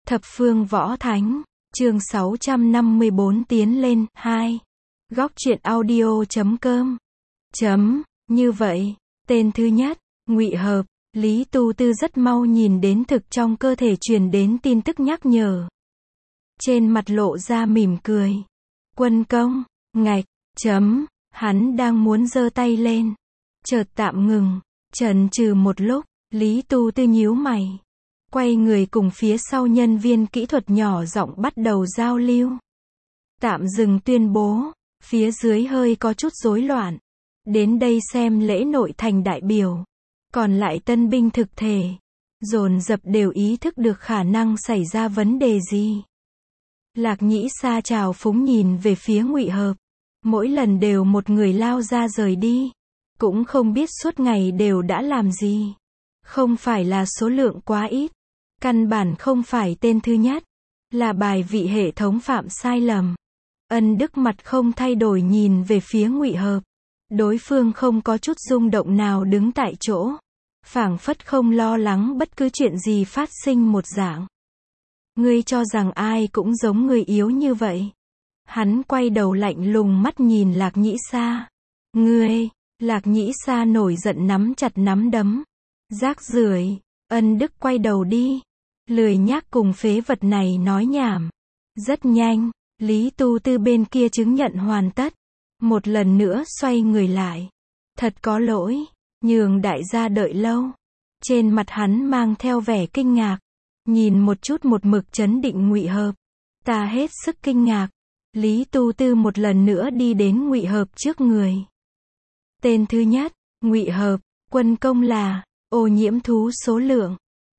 Thập phương võ thánh, chương 654 tiến lên, 2. Góc truyện audio.com. Như vậy, tên thứ nhất, ngụy hợp, Lý Tu Tư rất mau nhìn đến thực trong cơ thể truyền đến tin tức nhắc nhở. Trên mặt lộ ra mỉm cười. Quân công, ngạch, hắn đang muốn giơ tay lên. Chợt tạm ngừng, chần chừ một lúc, Lý Tu Tư nhíu mày. Quay người cùng phía sau nhân viên kỹ thuật nhỏ giọng bắt đầu giao lưu. Tạm dừng tuyên bố, phía dưới hơi có chút rối loạn. Đến đây xem lễ nội thành đại biểu. Còn lại tân binh thực thể, dồn dập đều ý thức được khả năng xảy ra vấn đề gì. Lạc Nhĩ Sa trào phúng nhìn về phía Ngụy Hợp. Mỗi lần đều một người lao ra rời đi. Cũng không biết suốt ngày đều đã làm gì. Không phải là số lượng quá ít. Căn bản không phải tên thứ nhất. Là bài vị hệ thống phạm sai lầm. Ân Đức mặt không thay đổi nhìn về phía Ngụy Hợp. Đối phương không có chút rung động nào đứng tại chỗ. Phảng phất không lo lắng bất cứ chuyện gì phát sinh một dạng. Ngươi cho rằng ai cũng giống người yếu như vậy. Hắn quay đầu lạnh lùng mắt nhìn Lạc Nhĩ Sa. Ngươi, Lạc Nhĩ Sa nổi giận nắm chặt nắm đấm. Rác rưởi. Ân Đức quay đầu đi. Lười nhác cùng phế vật này nói nhảm. Rất nhanh, Lý Tu Tư bên kia chứng nhận hoàn tất. Một lần nữa xoay người lại. Thật có lỗi, nhường đại gia đợi lâu. Trên mặt hắn mang theo vẻ kinh ngạc. Nhìn một chút một mực trấn định Ngụy Hợp. Ta hết sức kinh ngạc. Lý Tu Tư một lần nữa đi đến Ngụy Hợp trước người. Tên thứ nhất, Ngụy Hợp, quân công là, ô nhiễm thú số lượng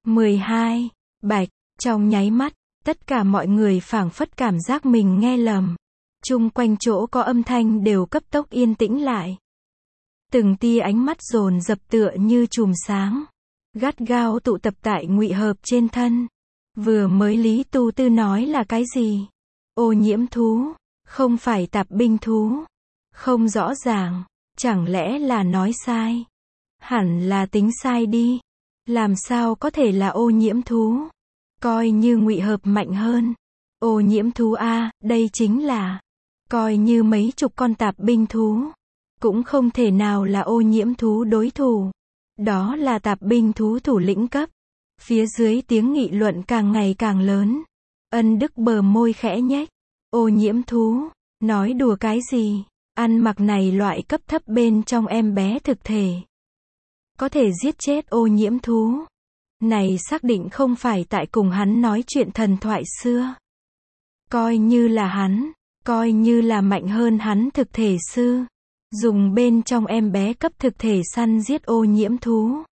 12, bạch, trong nháy mắt, tất cả mọi người phảng phất cảm giác mình nghe lầm. Chung quanh chỗ có âm thanh đều cấp tốc yên tĩnh lại. Từng tia ánh mắt dồn dập tựa như chùm sáng. Gắt gao tụ tập tại Ngụy Hợp trên thân. Vừa mới Lý Tu Tư nói là cái gì? Ô nhiễm thú, không phải tạp binh thú. Không rõ ràng, chẳng lẽ là nói sai? Hẳn là tính sai đi. Làm sao có thể là ô nhiễm thú? Coi như Ngụy Hợp mạnh hơn. Ô nhiễm thú a, đây chính là coi như mấy chục con tạp binh thú, cũng không thể nào là ô nhiễm thú đối thủ. Đó là tạp binh thú thủ lĩnh cấp. Phía dưới tiếng nghị luận càng ngày càng lớn. Ân Đức bờ môi khẽ nhếch. Ô nhiễm thú, nói đùa cái gì? Ăn mặc này loại cấp thấp bên trong em bé thực thể. Có thể giết chết ô nhiễm thú. Này xác định không phải tại cùng hắn nói chuyện thần thoại xưa. Coi như là hắn, coi như là mạnh hơn hắn thực thể sư. Dùng bên trong em bé cấp thực thể săn giết ô nhiễm thú.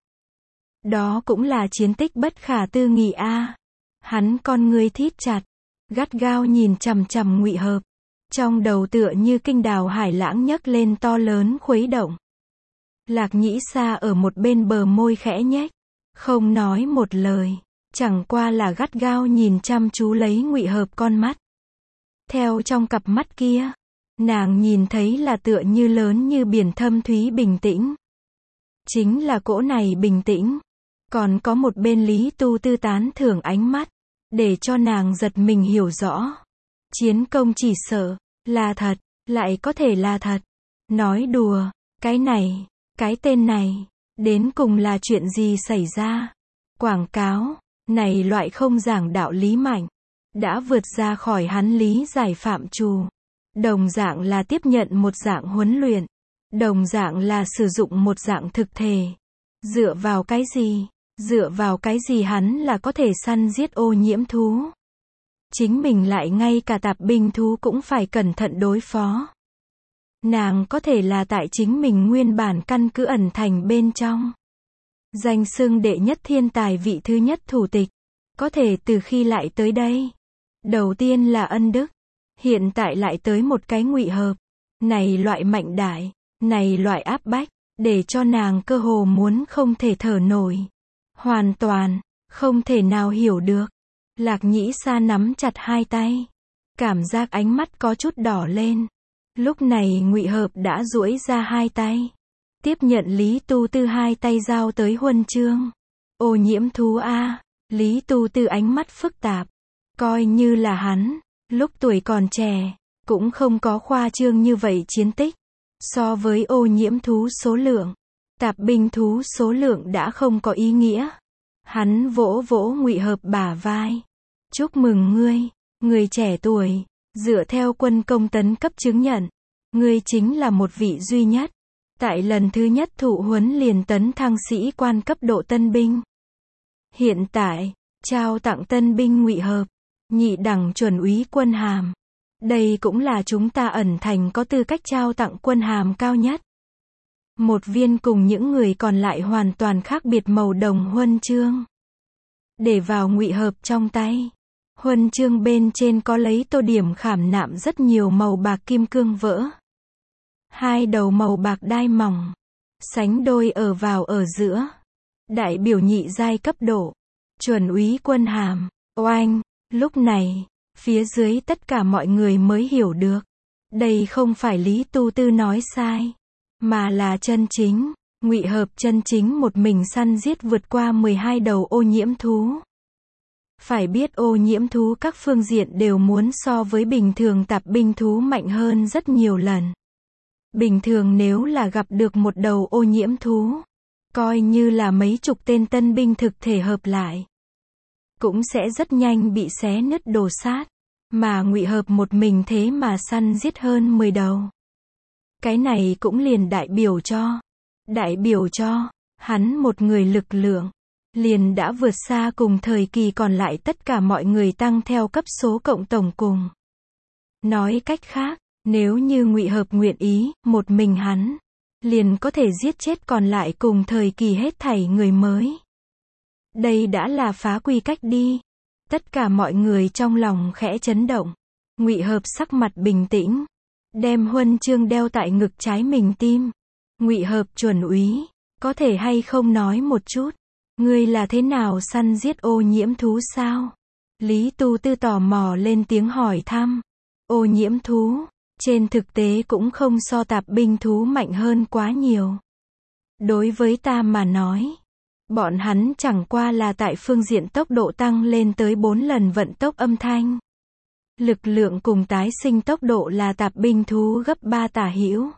Đó cũng là chiến tích bất khả tư nghị a. Hắn con ngươi thít chặt, gắt gao nhìn chằm chằm Ngụy Hợp. Trong đầu tựa như kinh đào hải lãng nhấc lên to lớn khuấy động. Lạc Nhĩ Sa ở một bên bờ môi khẽ nhếch, không nói một lời, chẳng qua là gắt gao nhìn chăm chú lấy Ngụy Hợp con mắt. Theo trong cặp mắt kia, nàng nhìn thấy là tựa như lớn như biển thâm thúy bình tĩnh. Chính là cỗ này bình tĩnh. Còn có một bên Lý Tu Tư tán thưởng ánh mắt, để cho nàng giật mình hiểu rõ. Chiến công chỉ sợ là thật, lại có thể là thật. Nói đùa, cái này, cái tên này, đến cùng là chuyện gì xảy ra? Quảng cáo, này loại không giảng đạo lý mạnh, đã vượt ra khỏi hắn lý giải phạm trù. Đồng dạng là tiếp nhận một dạng huấn luyện. Đồng dạng là sử dụng một dạng thực thể. Dựa vào cái gì? Dựa vào cái gì hắn là có thể săn giết ô nhiễm thú? Chính mình lại ngay cả tạp binh thú cũng phải cẩn thận đối phó. Nàng có thể là tại chính mình nguyên bản căn cứ ẩn thành bên trong. Danh xưng đệ nhất thiên tài vị thứ nhất thủ tịch. Có thể từ khi lại tới đây. Đầu tiên là Ân Đức. Hiện tại lại tới một cái Ngụy Hợp. Này loại mạnh đại, này loại áp bách, để cho nàng cơ hồ muốn không thể thở nổi. Hoàn toàn, không thể nào hiểu được. Lạc Nhĩ Sa nắm chặt hai tay. Cảm giác ánh mắt có chút đỏ lên. Lúc này Ngụy Hợp đã duỗi ra hai tay. Tiếp nhận Lý Tu Tư hai tay giao tới huân chương. Ô nhiễm thú a. Lý Tu Tư ánh mắt phức tạp. Coi như là hắn, lúc tuổi còn trẻ, cũng không có khoa trương như vậy chiến tích. So với ô nhiễm thú số lượng, tạp binh thú số lượng đã không có ý nghĩa. Hắn vỗ vỗ Ngụy Hợp bả vai. Chúc mừng ngươi, người trẻ tuổi, dựa theo quân công tấn cấp chứng nhận. Ngươi chính là một vị duy nhất. Tại lần thứ nhất thụ huấn liền tấn thăng sĩ quan cấp độ tân binh. Hiện tại, trao tặng tân binh Ngụy Hợp, nhị đẳng chuẩn úy quân hàm. Đây cũng là chúng ta ẩn thành có tư cách trao tặng quân hàm cao nhất. Một viên cùng những người còn lại hoàn toàn khác biệt màu đồng huân chương. Để vào Ngụy Hợp trong tay. Huân chương bên trên có lấy tô điểm khảm nạm rất nhiều màu bạc kim cương vỡ. Hai đầu màu bạc đai mỏng. Sánh đôi ở giữa. Đại biểu nhị giai cấp độ. Chuẩn úy quân hàm. Oanh, lúc này, phía dưới tất cả mọi người mới hiểu được. Đây không phải Lý Tu Tư nói sai, mà là chân chính. Ngụy Hợp chân chính một mình săn giết vượt qua 12 đầu ô nhiễm thú. Phải biết ô nhiễm thú các phương diện đều muốn so với bình thường tạp binh thú mạnh hơn rất nhiều lần. Bình thường nếu là gặp được một đầu ô nhiễm thú, coi như là mấy chục tên tân binh thực thể hợp lại, cũng sẽ rất nhanh bị xé nứt đổ sát. Mà Ngụy Hợp một mình thế mà săn giết hơn 10 đầu. Cái này cũng liền đại biểu cho, hắn một người lực lượng, liền đã vượt xa cùng thời kỳ còn lại tất cả mọi người tăng theo cấp số cộng tổng cùng. Nói cách khác, nếu như Ngụy Hợp nguyện ý, một mình hắn, liền có thể giết chết còn lại cùng thời kỳ hết thảy người mới. Đây đã là phá quy cách đi. Tất cả mọi người trong lòng khẽ chấn động. Ngụy Hợp sắc mặt bình tĩnh, đem huân chương đeo tại ngực trái mình tim. Ngụy Hợp chuẩn úy, có thể hay không nói một chút, ngươi là thế nào săn giết ô nhiễm thú sao? Lý Tu Tư tò mò lên tiếng hỏi thăm. Ô nhiễm thú, trên thực tế cũng không so tạp binh thú mạnh hơn quá nhiều. Đối với ta mà nói, bọn hắn chẳng qua là tại phương diện tốc độ tăng lên tới 4 lần vận tốc âm thanh. Lực lượng cùng tái sinh tốc độ là tạp binh thú gấp 3 tả hữu.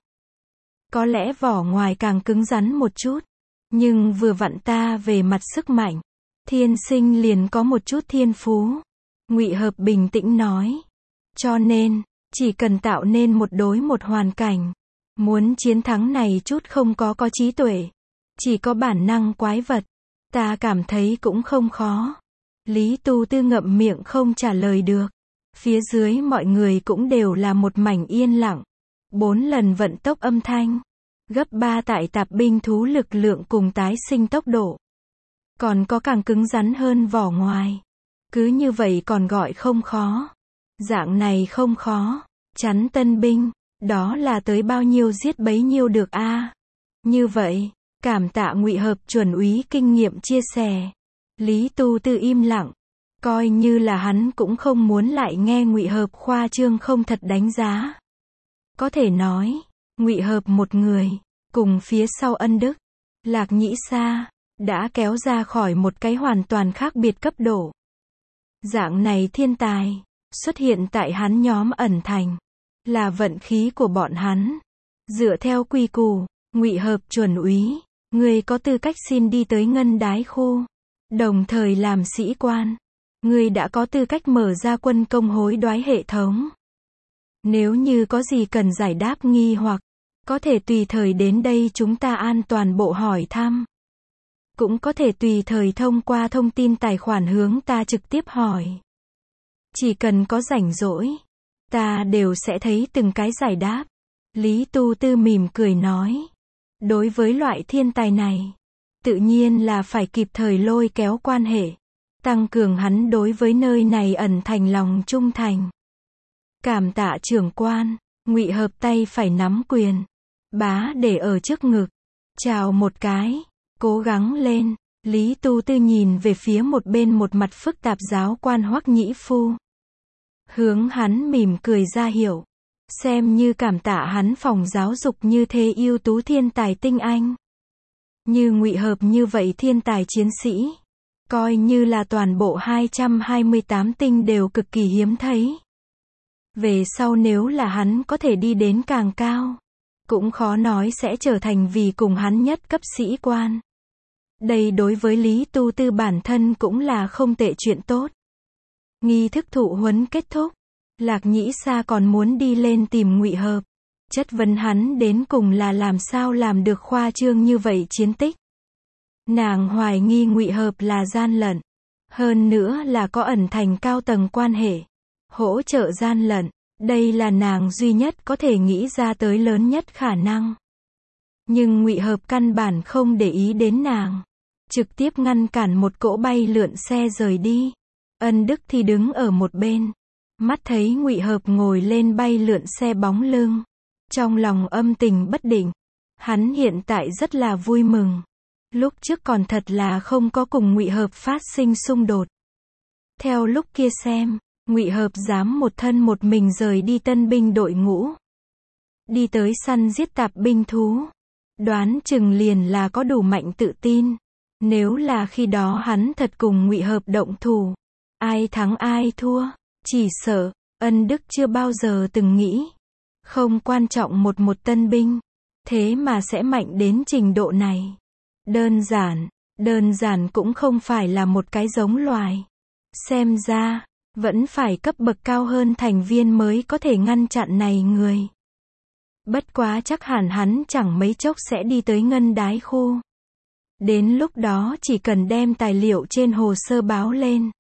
Có lẽ vỏ ngoài càng cứng rắn một chút, nhưng vừa vặn ta về mặt sức mạnh, thiên sinh liền có một chút thiên phú. Ngụy Hợp bình tĩnh nói. Cho nên, chỉ cần tạo nên một đối một hoàn cảnh, muốn chiến thắng này chút không có trí tuệ, chỉ có bản năng quái vật, ta cảm thấy cũng không khó. Lý Tu Tư ngậm miệng không trả lời được. Phía dưới mọi người cũng đều là một mảnh yên lặng. 4 lần vận tốc âm thanh, gấp 3 tại tạp binh thú lực lượng cùng tái sinh tốc độ. Còn có càng cứng rắn hơn vỏ ngoài. Cứ như vậy còn gọi không khó. Dạng này không khó, chắn tân binh, đó là tới bao nhiêu giết bấy nhiêu được a. Như vậy, cảm tạ Ngụy Hợp chuẩn úy kinh nghiệm chia sẻ. Lý Tu Tư im lặng, coi như là hắn cũng không muốn lại nghe Ngụy Hợp khoa trương không thật đánh giá. Có thể nói, Ngụy Hợp một người, cùng phía sau Ân Đức, Lạc Nhĩ Sa, đã kéo ra khỏi một cái hoàn toàn khác biệt cấp độ. Dạng này thiên tài, xuất hiện tại hắn nhóm ẩn thành, là vận khí của bọn hắn. Dựa theo quy củ, Ngụy Hợp chuẩn úy, ngươi có tư cách xin đi tới Ngân Đái khu, đồng thời làm sĩ quan. Ngươi đã có tư cách mở ra quân công hối đoái hệ thống. Nếu như có gì cần giải đáp nghi hoặc, có thể tùy thời đến đây chúng ta an toàn bộ hỏi thăm. Cũng có thể tùy thời thông qua thông tin tài khoản hướng ta trực tiếp hỏi. Chỉ cần có rảnh rỗi, ta đều sẽ thấy từng cái giải đáp. Lý Tu Tư mỉm cười nói. Đối với loại thiên tài này, tự nhiên là phải kịp thời lôi kéo quan hệ, tăng cường hắn đối với nơi này ẩn thành lòng trung thành. Cảm tạ trưởng quan. Ngụy Hợp tay phải nắm quyền, bá để ở trước ngực, chào một cái, cố gắng lên. Lý Tu Tư nhìn về phía một bên một mặt phức tạp giáo quan Hoắc Nhĩ Phu, hướng hắn mỉm cười ra hiệu, xem như cảm tạ hắn phòng giáo dục như thế ưu tú thiên tài tinh anh. Như Ngụy Hợp như vậy thiên tài chiến sĩ, Coi như là toàn bộ 228 tinh đều cực kỳ hiếm thấy. Về sau nếu là hắn có thể đi đến càng cao, cũng khó nói sẽ trở thành vì cùng hắn nhất cấp sĩ quan. Đây đối với Lý Tu Tư bản thân cũng là không tệ chuyện tốt. Nghi thức thụ huấn kết thúc, Lạc Nhĩ Sa còn muốn đi lên tìm Ngụy Hợp, chất vấn hắn đến cùng là làm sao làm được khoa trương như vậy chiến tích. Nàng hoài nghi Ngụy Hợp là gian lận, hơn nữa là có ẩn thành cao tầng quan hệ, hỗ trợ gian lận, đây là nàng duy nhất có thể nghĩ ra tới lớn nhất khả năng. Nhưng Ngụy Hợp căn bản không để ý đến nàng, trực tiếp ngăn cản một cỗ bay lượn xe rời đi. Ân Đức thì đứng ở một bên, mắt thấy Ngụy Hợp ngồi lên bay lượn xe bóng lưng, trong lòng âm tình bất định. Hắn hiện tại rất là vui mừng. Lúc trước còn thật là không có cùng Ngụy Hợp phát sinh xung đột. Theo lúc kia xem, Ngụy Hợp dám một thân một mình rời đi tân binh đội ngũ, đi tới săn giết tạp binh thú, đoán chừng liền là có đủ mạnh tự tin. Nếu là khi đó hắn thật cùng Ngụy Hợp động thủ, ai thắng ai thua, chỉ sợ, Ân Đức chưa bao giờ từng nghĩ. Không quan trọng một tân binh, thế mà sẽ mạnh đến trình độ này. Đơn giản cũng không phải là một cái giống loài. Xem ra, vẫn phải cấp bậc cao hơn thành viên mới có thể ngăn chặn này người. Bất quá chắc hẳn hắn chẳng mấy chốc sẽ đi tới ngân đái khu. Đến lúc đó chỉ cần đem tài liệu trên hồ sơ báo lên.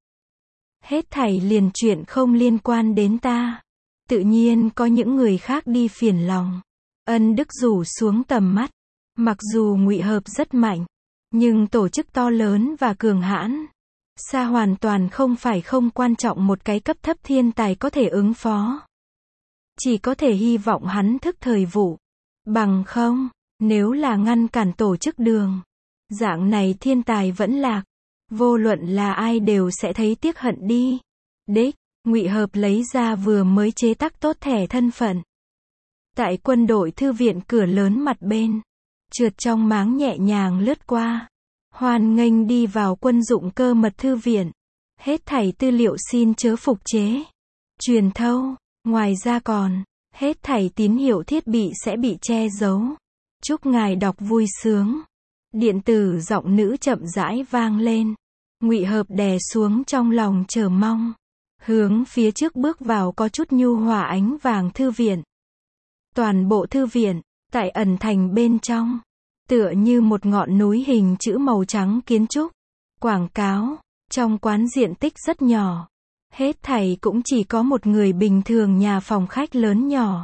Hết thảy liền chuyện không liên quan đến ta. Tự nhiên có những người khác đi phiền lòng. Ân Đức rủ xuống tầm mắt. Mặc dù Ngụy Hợp rất mạnh, nhưng tổ chức to lớn và cường hãn, xa hoàn toàn không phải không quan trọng một cái cấp thấp thiên tài có thể ứng phó. Chỉ có thể hy vọng hắn thức thời vụ. Bằng không, nếu là ngăn cản tổ chức đường, dạng này thiên tài vẫn lạc, vô luận là ai đều sẽ thấy tiếc hận đi. Đích, Ngụy Hợp lấy ra vừa mới chế tác tốt thẻ thân phận. Tại quân đội thư viện cửa lớn mặt bên, trượt trong máng nhẹ nhàng lướt qua. Hoan nghênh đi vào quân dụng cơ mật thư viện. Hết thảy tư liệu xin chớ phục chế, truyền thâu, ngoài ra còn, hết thảy tín hiệu thiết bị sẽ bị che giấu. Chúc ngài đọc vui sướng. Điện tử giọng nữ chậm rãi vang lên. Ngụy Hợp đè xuống trong lòng chờ mong, hướng phía trước bước vào có chút nhu hòa ánh vàng thư viện. Toàn bộ thư viện, tại ẩn thành bên trong, tựa như một ngọn núi hình chữ màu trắng kiến trúc. Quảng cáo, trong quán diện tích rất nhỏ. Hết thảy cũng chỉ có một người bình thường nhà phòng khách lớn nhỏ.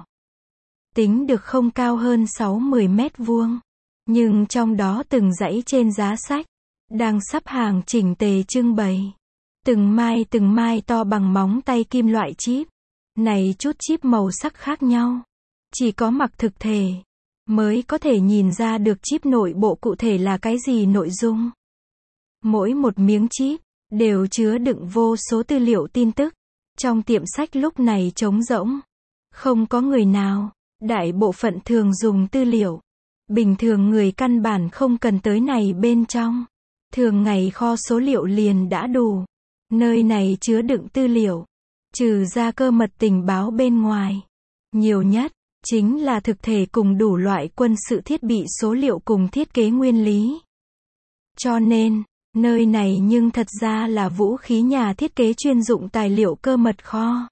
Tính được không cao hơn 60 mét vuông. Nhưng trong đó từng dãy trên giá sách, đang sắp hàng chỉnh tề trưng bày. Từng mai to bằng móng tay kim loại chip. Này chút chip màu sắc khác nhau. Chỉ có mặc thực thể mới có thể nhìn ra được chip nội bộ cụ thể là cái gì nội dung. Mỗi một miếng chip đều chứa đựng vô số tư liệu tin tức. Trong tiệm sách lúc này trống rỗng, không có người nào. Đại bộ phận thường dùng tư liệu. Bình thường người căn bản không cần tới này bên trong. Thường ngày kho số liệu liền đã đủ. Nơi này chứa đựng tư liệu, trừ ra cơ mật tình báo bên ngoài, nhiều nhất chính là thực thể cùng đủ loại quân sự thiết bị số liệu cùng thiết kế nguyên lý. Cho nên, nơi này nhưng thật ra là vũ khí nhà thiết kế chuyên dụng tài liệu cơ mật kho.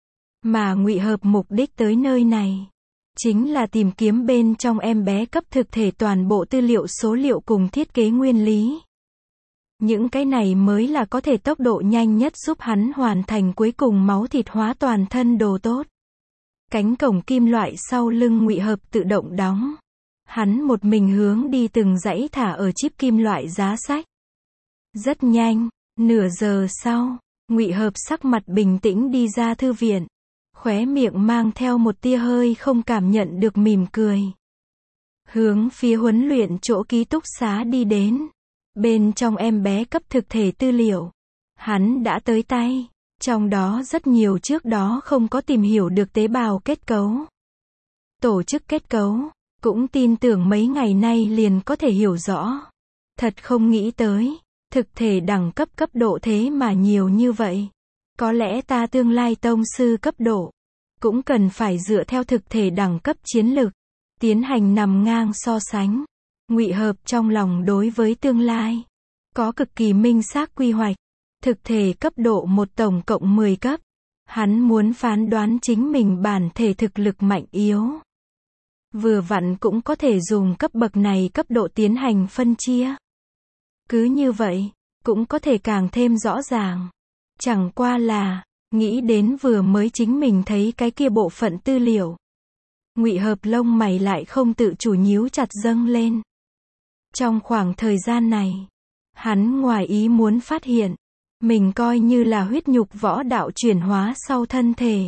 Mà Ngụy Hợp mục đích tới nơi này, chính là tìm kiếm bên trong em bé cấp thực thể toàn bộ tư liệu số liệu cùng thiết kế nguyên lý. Những cái này mới là có thể tốc độ nhanh nhất giúp hắn hoàn thành cuối cùng máu thịt hóa toàn thân đồ tốt. Cánh cổng kim loại sau lưng Ngụy Hợp tự động đóng. Hắn một mình hướng đi từng dãy thả ở chip kim loại giá sách. Rất nhanh, nửa giờ sau, Ngụy Hợp sắc mặt bình tĩnh đi ra thư viện. Khóe miệng mang theo một tia hơi không cảm nhận được mỉm cười. Hướng phía huấn luyện chỗ ký túc xá đi đến. Bên trong em bé cấp thực thể tư liệu, hắn đã tới tay. Trong đó rất nhiều trước đó không có tìm hiểu được tế bào kết cấu, tổ chức kết cấu, cũng tin tưởng mấy ngày nay liền có thể hiểu rõ. Thật không nghĩ tới, Thực thể đẳng cấp cấp độ thế mà nhiều như vậy. Có lẽ ta tương lai tông sư cấp độ, cũng cần phải dựa theo thực thể đẳng cấp chiến lực, tiến hành nằm ngang so sánh. Ngụy Hợp trong lòng đối với tương lai, có cực kỳ minh xác quy hoạch. Thực thể cấp độ 1 tổng cộng 10 cấp. Hắn muốn phán đoán chính mình bản thể thực lực mạnh yếu. Vừa vặn cũng có thể dùng cấp bậc này cấp độ tiến hành phân chia. Cứ như vậy, cũng có thể càng thêm rõ ràng. Chẳng qua là, nghĩ đến vừa mới chính mình thấy cái kia bộ phận tư liệu. Ngụy Hợp lông mày lại không tự chủ nhíu chặt dâng lên. Trong khoảng thời gian này, hắn ngoài ý muốn phát hiện, mình coi như là huyết nhục võ đạo chuyển hóa sau thân thể.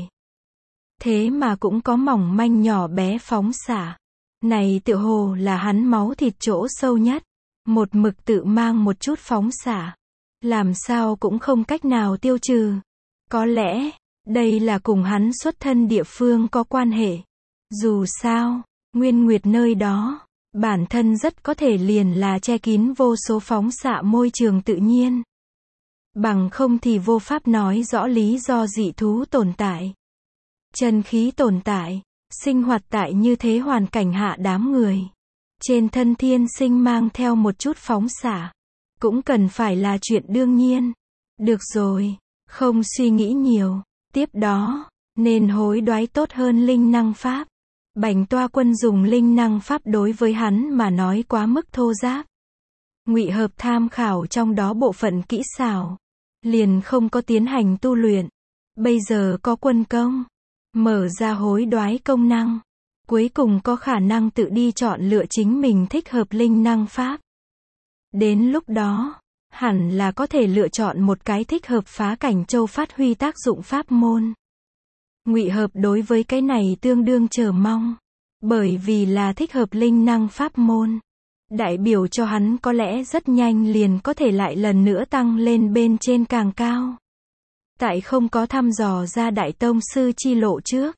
Thế mà cũng có mỏng manh nhỏ bé phóng xạ. Này tựa hồ là hắn máu thịt chỗ sâu nhất. Một mực tự mang một chút phóng xạ. Làm sao cũng không cách nào tiêu trừ. Có lẽ, đây là cùng hắn xuất thân địa phương có quan hệ. Dù sao, Nguyên Nguyệt nơi đó, bản thân rất có thể liền là che kín vô số phóng xạ môi trường tự nhiên. Bằng không thì vô pháp nói rõ lý do dị thú tồn tại. Chân khí tồn tại, sinh hoạt tại như thế hoàn cảnh hạ đám người. Trên thân thiên sinh mang theo một chút phóng xạ. Cũng cần phải là chuyện đương nhiên. Được rồi, không suy nghĩ nhiều. Tiếp đó, nên hối đoái tốt hơn linh năng pháp. Bành Toa Quân dùng linh năng pháp đối với hắn mà nói quá mức thô giáp. Ngụy Hợp tham khảo trong đó bộ phận kỹ xảo, liền không có tiến hành tu luyện. Bây giờ có quân công, mở ra hối đoái công năng, cuối cùng có khả năng tự đi chọn lựa chính mình thích hợp linh năng pháp. Đến lúc đó, hẳn là có thể lựa chọn một cái thích hợp phá cảnh châu phát huy tác dụng pháp môn. Ngụy Hợp đối với cái này tương đương chờ mong, bởi vì là thích hợp linh năng pháp môn, đại biểu cho hắn có lẽ rất nhanh liền có thể lại lần nữa tăng lên bên trên càng cao. Tại không có thăm dò ra đại tông sư chi lộ trước,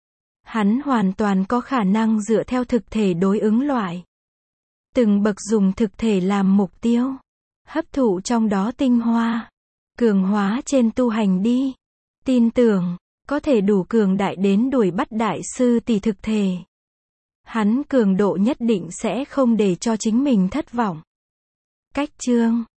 hắn hoàn toàn có khả năng dựa theo thực thể đối ứng loại. Từng bậc dùng thực thể làm mục tiêu, hấp thụ trong đó tinh hoa, cường hóa trên tu hành đi. Tin tưởng, có thể đủ cường đại đến đuổi bắt đại sư tỷ thực thể. Hắn cường độ nhất định sẽ không để cho chính mình thất vọng. Cách chương